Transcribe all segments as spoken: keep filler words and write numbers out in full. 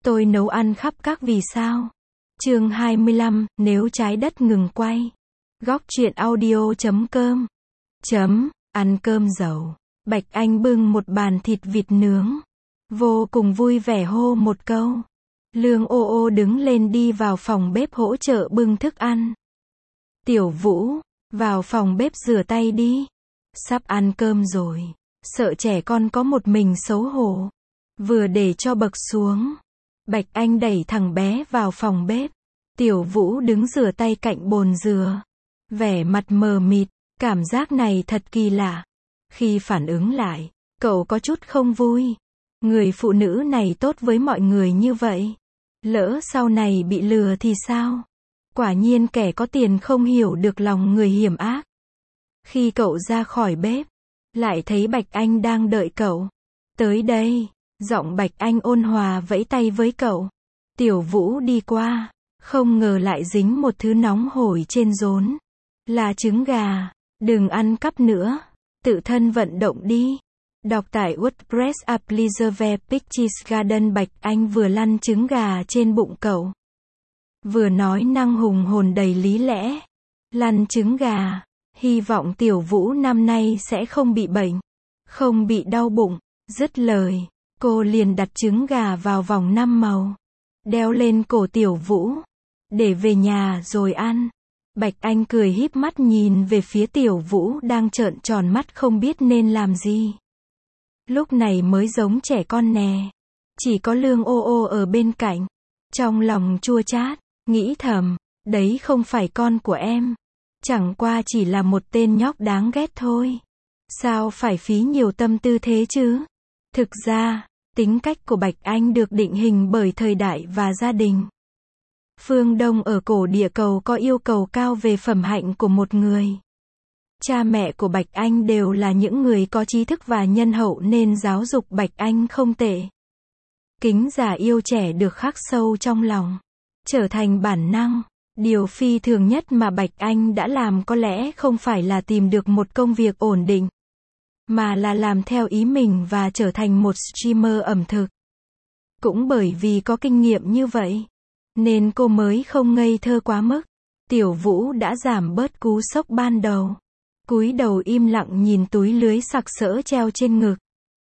Tôi nấu ăn khắp các vì sao. Chương hai mươi lăm, nếu trái đất ngừng quay. Góc truyện audio chấm com. Chấm, ăn cơm dầu. Bạch Anh bưng một bàn thịt vịt nướng. Vô cùng vui vẻ hô một câu. Lương ô ô đứng lên đi vào phòng bếp hỗ trợ bưng thức ăn. Tiểu Vũ, vào phòng bếp rửa tay đi. Sắp ăn cơm rồi. Sợ trẻ con có một mình xấu hổ. Vừa để cho bậc xuống. Bạch Anh đẩy thằng bé vào phòng bếp. Tiểu Vũ đứng rửa tay cạnh bồn dừa. Vẻ mặt mờ mịt, cảm giác này thật kỳ lạ. Khi phản ứng lại, cậu có chút không vui. Người phụ nữ này tốt với mọi người như vậy. Lỡ sau này bị lừa thì sao? Quả nhiên kẻ có tiền không hiểu được lòng người hiểm ác. Khi cậu ra khỏi bếp, lại thấy Bạch Anh đang đợi cậu. Tới đây, giọng Bạch Anh ôn hòa vẫy tay với cậu. Tiểu Vũ đi qua, không ngờ lại dính một thứ nóng hổi trên rốn. Là trứng gà, đừng ăn cắp nữa, tự thân vận động đi. Đọc tại WordPress Applizer Pictures Garden. Bạch Anh vừa lăn trứng gà trên bụng cậu. Vừa nói năng hùng hồn đầy lý lẽ. Lăn trứng gà, hy vọng Tiểu Vũ năm nay sẽ không bị bệnh, không bị đau bụng. Dứt lời, cô liền đặt trứng gà vào vòng năm màu, đeo lên cổ Tiểu Vũ, để về nhà rồi ăn. Bạch Anh cười híp mắt nhìn về phía Tiểu Vũ đang trợn tròn mắt không biết nên làm gì. Lúc này mới giống trẻ con nè. Chỉ có Lương ô ô ở bên cạnh. Trong lòng chua chát, nghĩ thầm, đấy không phải con của em. Chẳng qua chỉ là một tên nhóc đáng ghét thôi. Sao phải phí nhiều tâm tư thế chứ? Thực ra, tính cách của Bạch Anh được định hình bởi thời đại và gia đình. Phương Đông ở cổ địa cầu có yêu cầu cao về phẩm hạnh của một người. Cha mẹ của Bạch Anh đều là những người có trí thức và nhân hậu nên giáo dục Bạch Anh không tệ. Kính già yêu trẻ được khắc sâu trong lòng, trở thành bản năng. Điều phi thường nhất mà Bạch Anh đã làm có lẽ không phải là tìm được một công việc ổn định, mà là làm theo ý mình và trở thành một streamer ẩm thực. Cũng bởi vì có kinh nghiệm như vậy, nên cô mới không ngây thơ quá mức. Tiểu Vũ đã giảm bớt cú sốc ban đầu. Cúi đầu im lặng nhìn túi lưới sặc sỡ treo trên ngực.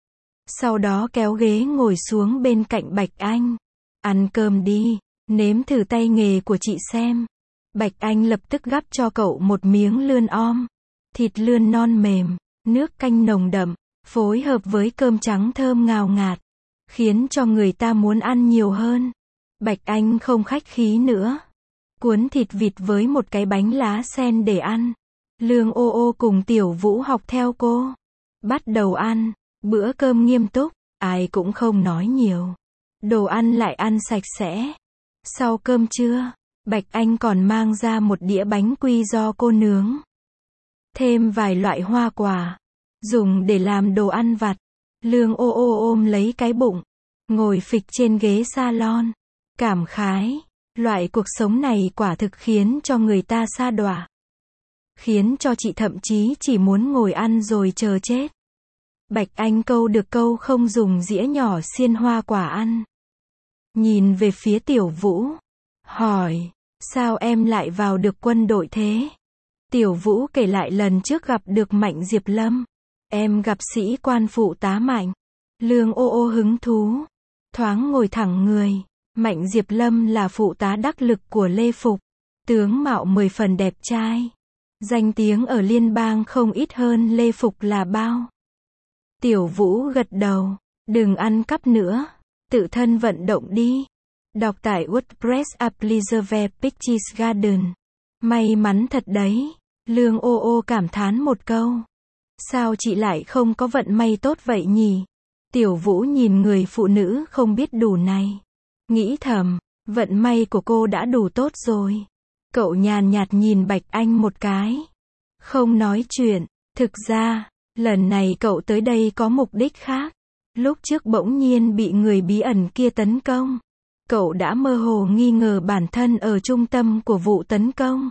Sau đó kéo ghế ngồi xuống bên cạnh Bạch Anh. Ăn cơm đi, nếm thử tay nghề của chị xem. Bạch Anh lập tức gắp cho cậu một miếng lươn om. Thịt lươn non mềm, nước canh nồng đậm, phối hợp với cơm trắng thơm ngào ngạt, khiến cho người ta muốn ăn nhiều hơn. Bạch Anh không khách khí nữa. Cuốn thịt vịt với một cái bánh lá sen để ăn. Lương ô ô cùng Tiểu Vũ học theo cô. Bắt đầu ăn. Bữa cơm nghiêm túc, ai cũng không nói nhiều. Đồ ăn lại ăn sạch sẽ. Sau cơm trưa, Bạch Anh còn mang ra một đĩa bánh quy do cô nướng. Thêm vài loại hoa quả, dùng để làm đồ ăn vặt. Lương ô ô ôm lấy cái bụng, ngồi phịch trên ghế salon. Cảm khái, loại cuộc sống này quả thực khiến cho người ta sa đọa. Khiến cho chị thậm chí chỉ muốn ngồi ăn rồi chờ chết. Bạch Anh câu được câu không dùng dĩa nhỏ xiên hoa quả ăn. Nhìn về phía Tiểu Vũ, hỏi, sao em lại vào được quân đội thế? Tiểu Vũ kể lại lần trước gặp được Mạnh Diệp Lâm. Em gặp sĩ quan phụ tá Mạnh. Lương ô ô hứng thú, thoáng ngồi thẳng người. Mạnh Diệp Lâm là phụ tá đắc lực của Lê Phục. Tướng mạo mười phần đẹp trai. Danh tiếng ở liên bang không ít hơn Lê Phục là bao. Tiểu Vũ gật đầu. Đừng ăn cắp nữa. Tự thân vận động đi. Đọc tại WordPress Applizer Pictures Garden. May mắn thật đấy. Lương ô ô cảm thán một câu. Sao chị lại không có vận may tốt vậy nhỉ? Tiểu Vũ nhìn người phụ nữ không biết đủ này. Nghĩ thầm, vận may của cô đã đủ tốt rồi. Cậu nhàn nhạt nhìn Bạch Anh một cái. Không nói chuyện. Thực ra, lần này cậu tới đây có mục đích khác. Lúc trước bỗng nhiên bị người bí ẩn kia tấn công. Cậu đã mơ hồ nghi ngờ bản thân ở trung tâm của vụ tấn công.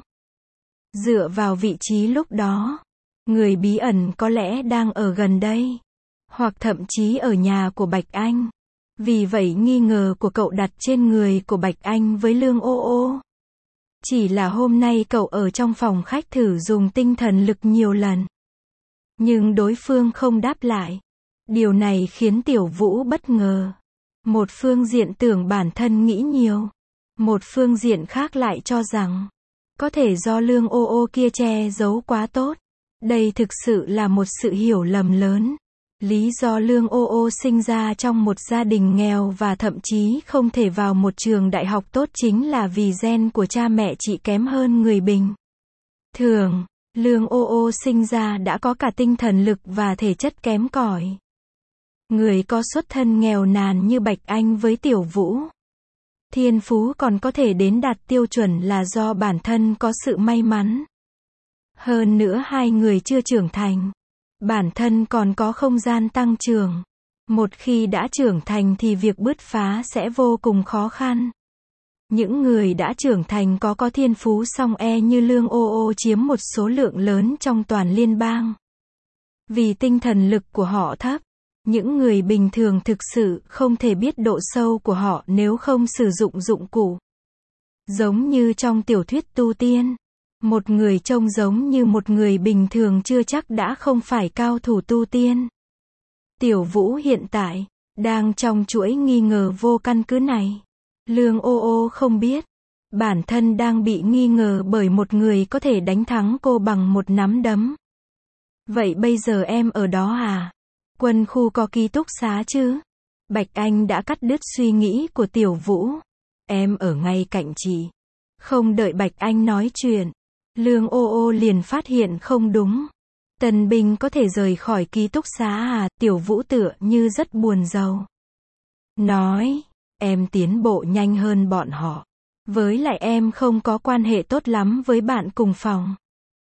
Dựa vào vị trí lúc đó, người bí ẩn có lẽ đang ở gần đây. Hoặc thậm chí ở nhà của Bạch Anh. Vì vậy nghi ngờ của cậu đặt trên người của Bạch Anh với Lương Ô Ô. Chỉ là hôm nay cậu ở trong phòng khách thử dùng tinh thần lực nhiều lần. Nhưng đối phương không đáp lại. Điều này khiến Tiểu Vũ bất ngờ. Một phương diện tưởng bản thân nghĩ nhiều. Một phương diện khác lại cho rằng, có thể do Lương Ô Ô kia che giấu quá tốt. Đây thực sự là một sự hiểu lầm lớn. Lý do Lương Ô Ô sinh ra trong một gia đình nghèo và thậm chí không thể vào một trường đại học tốt chính là vì gen của cha mẹ chị kém hơn người bình thường. Lương Ô Ô sinh ra đã có cả tinh thần lực và thể chất kém cỏi. Người có xuất thân nghèo nàn như Bạch Anh với Tiểu Vũ, thiên phú còn có thể đến đạt tiêu chuẩn là do bản thân có sự may mắn. Hơn nữa hai người chưa trưởng thành. Bản thân còn có không gian tăng trưởng. Một khi đã trưởng thành thì việc bứt phá sẽ vô cùng khó khăn. Những người đã trưởng thành có có thiên phú song e như Lương Ô Ô chiếm một số lượng lớn trong toàn liên bang. Vì tinh thần lực của họ thấp, những người bình thường thực sự không thể biết độ sâu của họ nếu không sử dụng dụng cụ. Giống như trong tiểu thuyết tu tiên. Một người trông giống như một người bình thường chưa chắc đã không phải cao thủ tu tiên. Tiểu Vũ hiện tại đang trong chuỗi nghi ngờ vô căn cứ này. Lương Ô Ô không biết, bản thân đang bị nghi ngờ bởi một người có thể đánh thắng cô bằng một nắm đấm. Vậy bây giờ em ở đó à? Quân khu có ký túc xá chứ? Bạch Anh đã cắt đứt suy nghĩ của Tiểu Vũ. Em ở ngay cạnh chị. Không đợi Bạch Anh nói chuyện, Lương Ô Ô liền phát hiện không đúng. Tân binh có thể rời khỏi ký túc xá à? Tiểu Vũ tựa như rất buồn rầu. Nói, em tiến bộ nhanh hơn bọn họ. Với lại em không có quan hệ tốt lắm với bạn cùng phòng.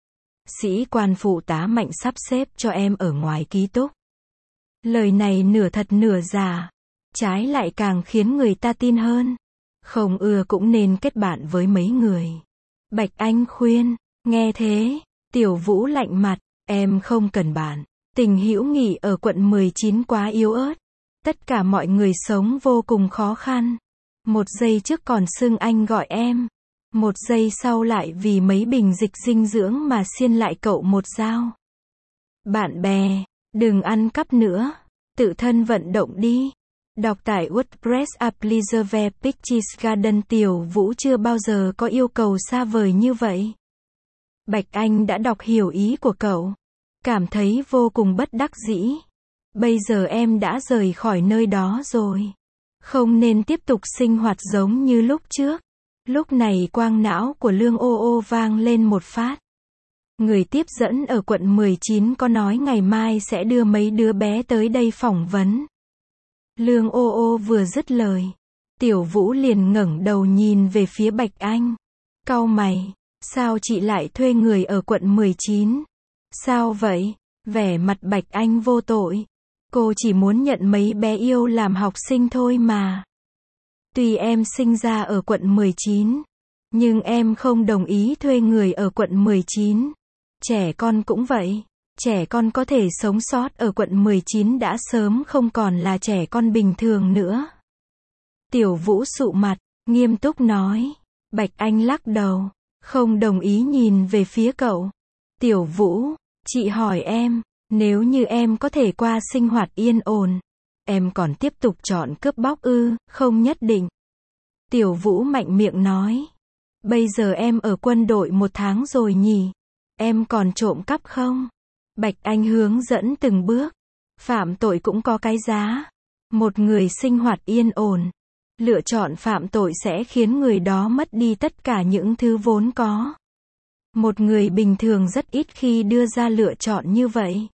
Sĩ quan phụ tá Mạnh sắp xếp cho em ở ngoài ký túc. Lời này nửa thật nửa giả. Trái lại càng khiến người ta tin hơn. Không ưa cũng nên kết bạn với mấy người. Bạch Anh khuyên. Nghe thế, Tiểu Vũ lạnh mặt. Em không cần bạn. Tình hữu nghị ở quận mười chín quá yếu ớt. Tất cả mọi người sống vô cùng khó khăn. Một giây trước còn xưng anh gọi em. Một giây sau lại vì mấy bình dịch dinh dưỡng mà xiên lại cậu một dao. Bạn bè, đừng ăn cắp nữa. Tự thân vận động đi. Đọc tại WordPress Applizer Pictures Garden. Tiểu Vũ chưa bao giờ có yêu cầu xa vời như vậy. Bạch Anh đã đọc hiểu ý của cậu. Cảm thấy vô cùng bất đắc dĩ. Bây giờ em đã rời khỏi nơi đó rồi. Không nên tiếp tục sinh hoạt giống như lúc trước. Lúc này quang não của Lương Ô Ô vang lên một phát. Người tiếp dẫn ở quận mười chín có nói ngày mai sẽ đưa mấy đứa bé tới đây phỏng vấn. Lương Ô Ô vừa dứt lời, Tiểu Vũ liền ngẩng đầu nhìn về phía Bạch Anh. Cau mày, sao chị lại thuê người ở quận mười chín? Sao vậy? Vẻ mặt Bạch Anh vô tội. Cô chỉ muốn nhận mấy bé yêu làm học sinh thôi mà. Tuy em sinh ra ở quận mười chín, nhưng em không đồng ý thuê người ở quận mười chín. Trẻ con cũng vậy. Trẻ con có thể sống sót ở quận mười chín đã sớm không còn là trẻ con bình thường nữa. Tiểu Vũ sụ mặt, nghiêm túc nói. Bạch Anh lắc đầu, không đồng ý nhìn về phía cậu. Tiểu Vũ, chị hỏi em, nếu như em có thể qua sinh hoạt yên ổn, em còn tiếp tục chọn cướp bóc ư? Không nhất định. Tiểu Vũ mạnh miệng nói. Bây giờ em ở quân đội một tháng rồi nhỉ? Em còn trộm cắp không? Bạch Anh hướng dẫn từng bước. Phạm tội cũng có cái giá. Một người sinh hoạt yên ổn, lựa chọn phạm tội sẽ khiến người đó mất đi tất cả những thứ vốn có. Một người bình thường rất ít khi đưa ra lựa chọn như vậy.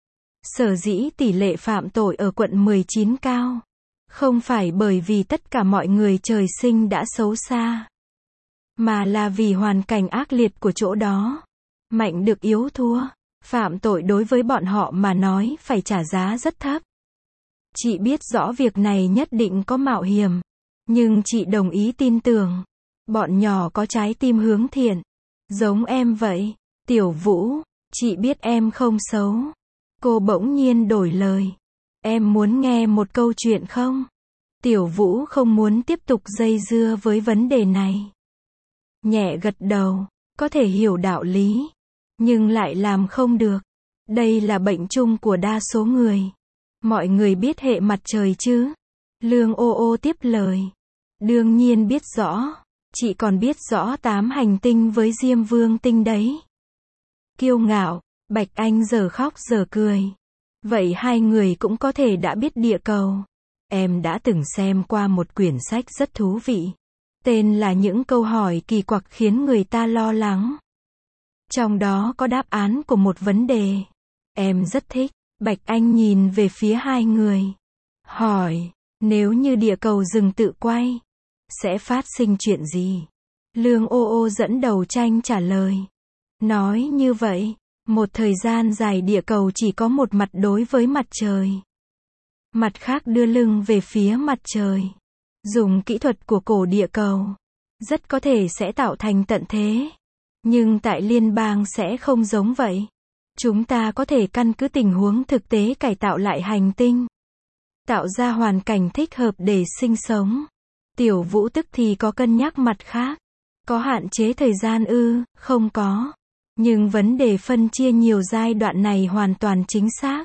Sở dĩ tỷ lệ phạm tội ở quận mười chín cao, không phải bởi vì tất cả mọi người trời sinh đã xấu xa, mà là vì hoàn cảnh ác liệt của chỗ đó. Mạnh được yếu thua. Phạm tội đối với bọn họ mà nói phải trả giá rất thấp. Chị biết rõ việc này nhất định có mạo hiểm, nhưng chị đồng ý tin tưởng. Bọn nhỏ có trái tim hướng thiện, giống em vậy. Tiểu Vũ, chị biết em không xấu. Cô bỗng nhiên đổi lời. Em muốn nghe một câu chuyện không? Tiểu Vũ không muốn tiếp tục dây dưa với vấn đề này. Nhẹ gật đầu, có thể hiểu đạo lý, nhưng lại làm không được. Đây là bệnh chung của đa số người. Mọi người biết hệ mặt trời chứ? Lương ô ô tiếp lời. Đương nhiên biết rõ. Chị còn biết rõ tám hành tinh với Diêm Vương tinh đấy. Kiêu ngạo, Bạch Anh giờ khóc giờ cười. Vậy hai người cũng có thể đã biết địa cầu. Em đã từng xem qua một quyển sách rất thú vị. Tên là Những câu hỏi kỳ quặc khiến người ta lo lắng. Trong đó có đáp án của một vấn đề. Em rất thích. Bạch Anh nhìn về phía hai người. Hỏi, nếu như địa cầu dừng tự quay, sẽ phát sinh chuyện gì? Lương ô ô dẫn đầu tranh trả lời. Nói như vậy, một thời gian dài địa cầu chỉ có một mặt đối với mặt trời. Mặt khác đưa lưng về phía mặt trời. Dùng kỹ thuật của cổ địa cầu, rất có thể sẽ tạo thành tận thế. Nhưng tại liên bang sẽ không giống vậy. Chúng ta có thể căn cứ tình huống thực tế cải tạo lại hành tinh. Tạo ra hoàn cảnh thích hợp để sinh sống. Tiểu Vũ tức thì có cân nhắc mặt khác. Có hạn chế thời gian ư? Không có. Nhưng vấn đề phân chia nhiều giai đoạn này hoàn toàn chính xác.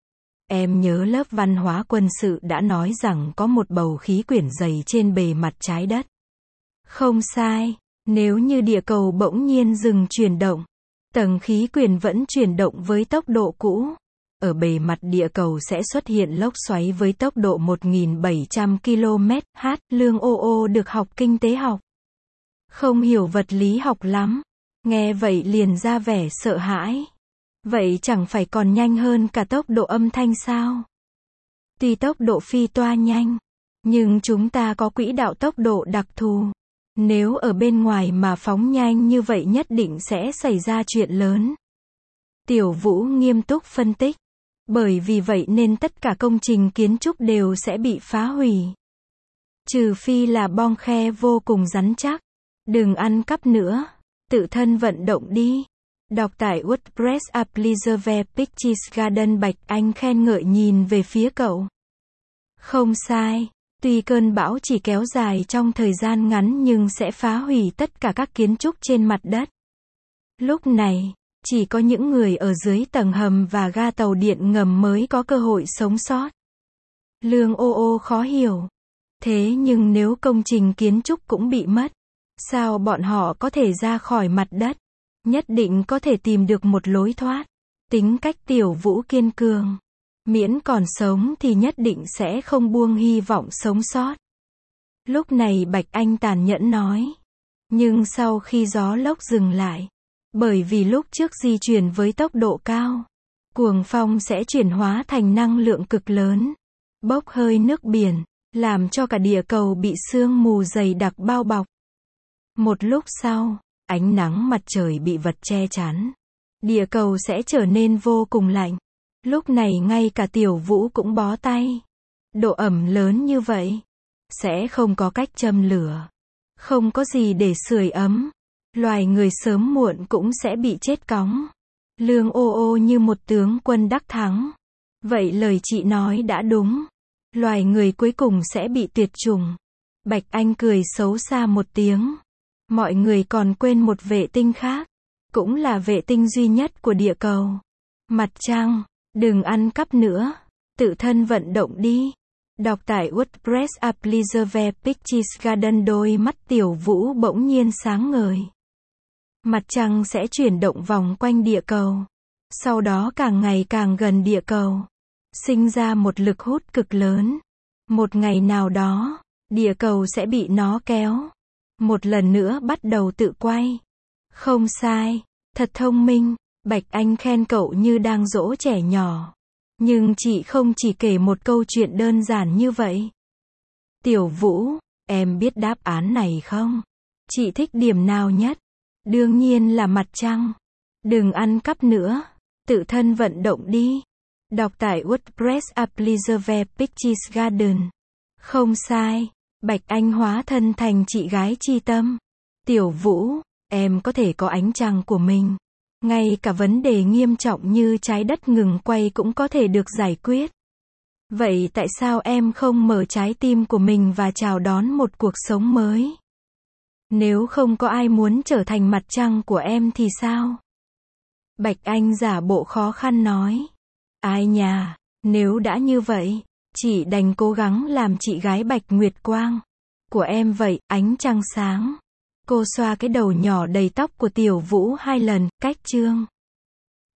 Em nhớ lớp văn hóa quân sự đã nói rằng có một bầu khí quyển dày trên bề mặt trái đất. Không sai, nếu như địa cầu bỗng nhiên dừng chuyển động, tầng khí quyển vẫn chuyển động với tốc độ cũ. Ở bề mặt địa cầu sẽ xuất hiện lốc xoáy với tốc độ một nghìn bảy trăm ki lô mét trên giờ. Lương ô ô được học kinh tế học. Không hiểu vật lý học lắm. Nghe vậy liền ra vẻ sợ hãi. Vậy chẳng phải còn nhanh hơn cả tốc độ âm thanh sao? Tuy tốc độ phi toa nhanh, nhưng chúng ta có quỹ đạo tốc độ đặc thù. Nếu ở bên ngoài mà phóng nhanh như vậy nhất định sẽ xảy ra chuyện lớn. Tiểu Vũ nghiêm túc phân tích. Bởi vì vậy nên tất cả công trình kiến trúc đều sẽ bị phá hủy. Trừ phi là bong khe vô cùng rắn chắc. Đừng ăn cắp nữa. Tự thân vận động đi. Đọc tại WordPress app Preserve Pictures Garden. Bạch Anh khen ngợi nhìn về phía cậu. Không sai. Tuy cơn bão chỉ kéo dài trong thời gian ngắn nhưng sẽ phá hủy tất cả các kiến trúc trên mặt đất. Lúc này, chỉ có những người ở dưới tầng hầm và ga tàu điện ngầm mới có cơ hội sống sót. Lương ô ô khó hiểu. Thế nhưng nếu công trình kiến trúc cũng bị mất, sao bọn họ có thể ra khỏi mặt đất? Nhất định có thể tìm được một lối thoát. Tính cách Tiểu Vũ kiên cường. Miễn còn sống thì nhất định sẽ không buông hy vọng sống sót. Lúc này Bạch Anh tàn nhẫn nói. Nhưng sau khi gió lốc dừng lại, bởi vì lúc trước di chuyển với tốc độ cao, cuồng phong sẽ chuyển hóa thành năng lượng cực lớn, bốc hơi nước biển, làm cho cả địa cầu bị sương mù dày đặc bao bọc. Một lúc sau, ánh nắng mặt trời bị vật che chắn. Địa cầu sẽ trở nên vô cùng lạnh. Lúc này ngay cả Tiểu Vũ cũng bó tay. Độ ẩm lớn như vậy, sẽ không có cách châm lửa. Không có gì để sưởi ấm. Loài người sớm muộn cũng sẽ bị chết cóng. Lương ô ô như một tướng quân đắc thắng. Vậy lời chị nói đã đúng. Loài người cuối cùng sẽ bị tuyệt chủng. Bạch Anh cười xấu xa một tiếng. Mọi người còn quên một vệ tinh khác. Cũng là vệ tinh duy nhất của địa cầu. Mặt trăng. Đừng ăn cắp nữa. Tự thân vận động đi. Đọc tại WordPress app Preserve Pictures Garden. Đôi mắt Tiểu Vũ bỗng nhiên sáng ngời. Mặt trăng sẽ chuyển động vòng quanh địa cầu. Sau đó càng ngày càng gần địa cầu. Sinh ra một lực hút cực lớn. Một ngày nào đó, địa cầu sẽ bị nó kéo. Một lần nữa bắt đầu tự quay. Không sai. Thật thông minh. Bạch Anh khen cậu như đang dỗ trẻ nhỏ. Nhưng chị không chỉ kể một câu chuyện đơn giản như vậy. Tiểu Vũ, em biết đáp án này không? Chị thích điểm nào nhất? Đương nhiên là mặt trăng. Đừng ăn cắp nữa. Tự thân vận động đi. Đọc tại WordPress app Preserve Pictures Garden. Không sai. Bạch Anh hóa thân thành chị gái chi tâm. Tiểu Vũ, em có thể có ánh trăng của mình. Ngay cả vấn đề nghiêm trọng như trái đất ngừng quay cũng có thể được giải quyết. Vậy tại sao em không mở trái tim của mình và chào đón một cuộc sống mới? Nếu không có ai muốn trở thành mặt trăng của em thì sao? Bạch Anh giả bộ khó khăn nói. Ai nhà, nếu đã như vậy, chị đành cố gắng làm chị gái Bạch Nguyệt Quang của em vậy, ánh trăng sáng. Cô xoa cái đầu nhỏ đầy tóc của Tiểu Vũ hai lần, cách chương.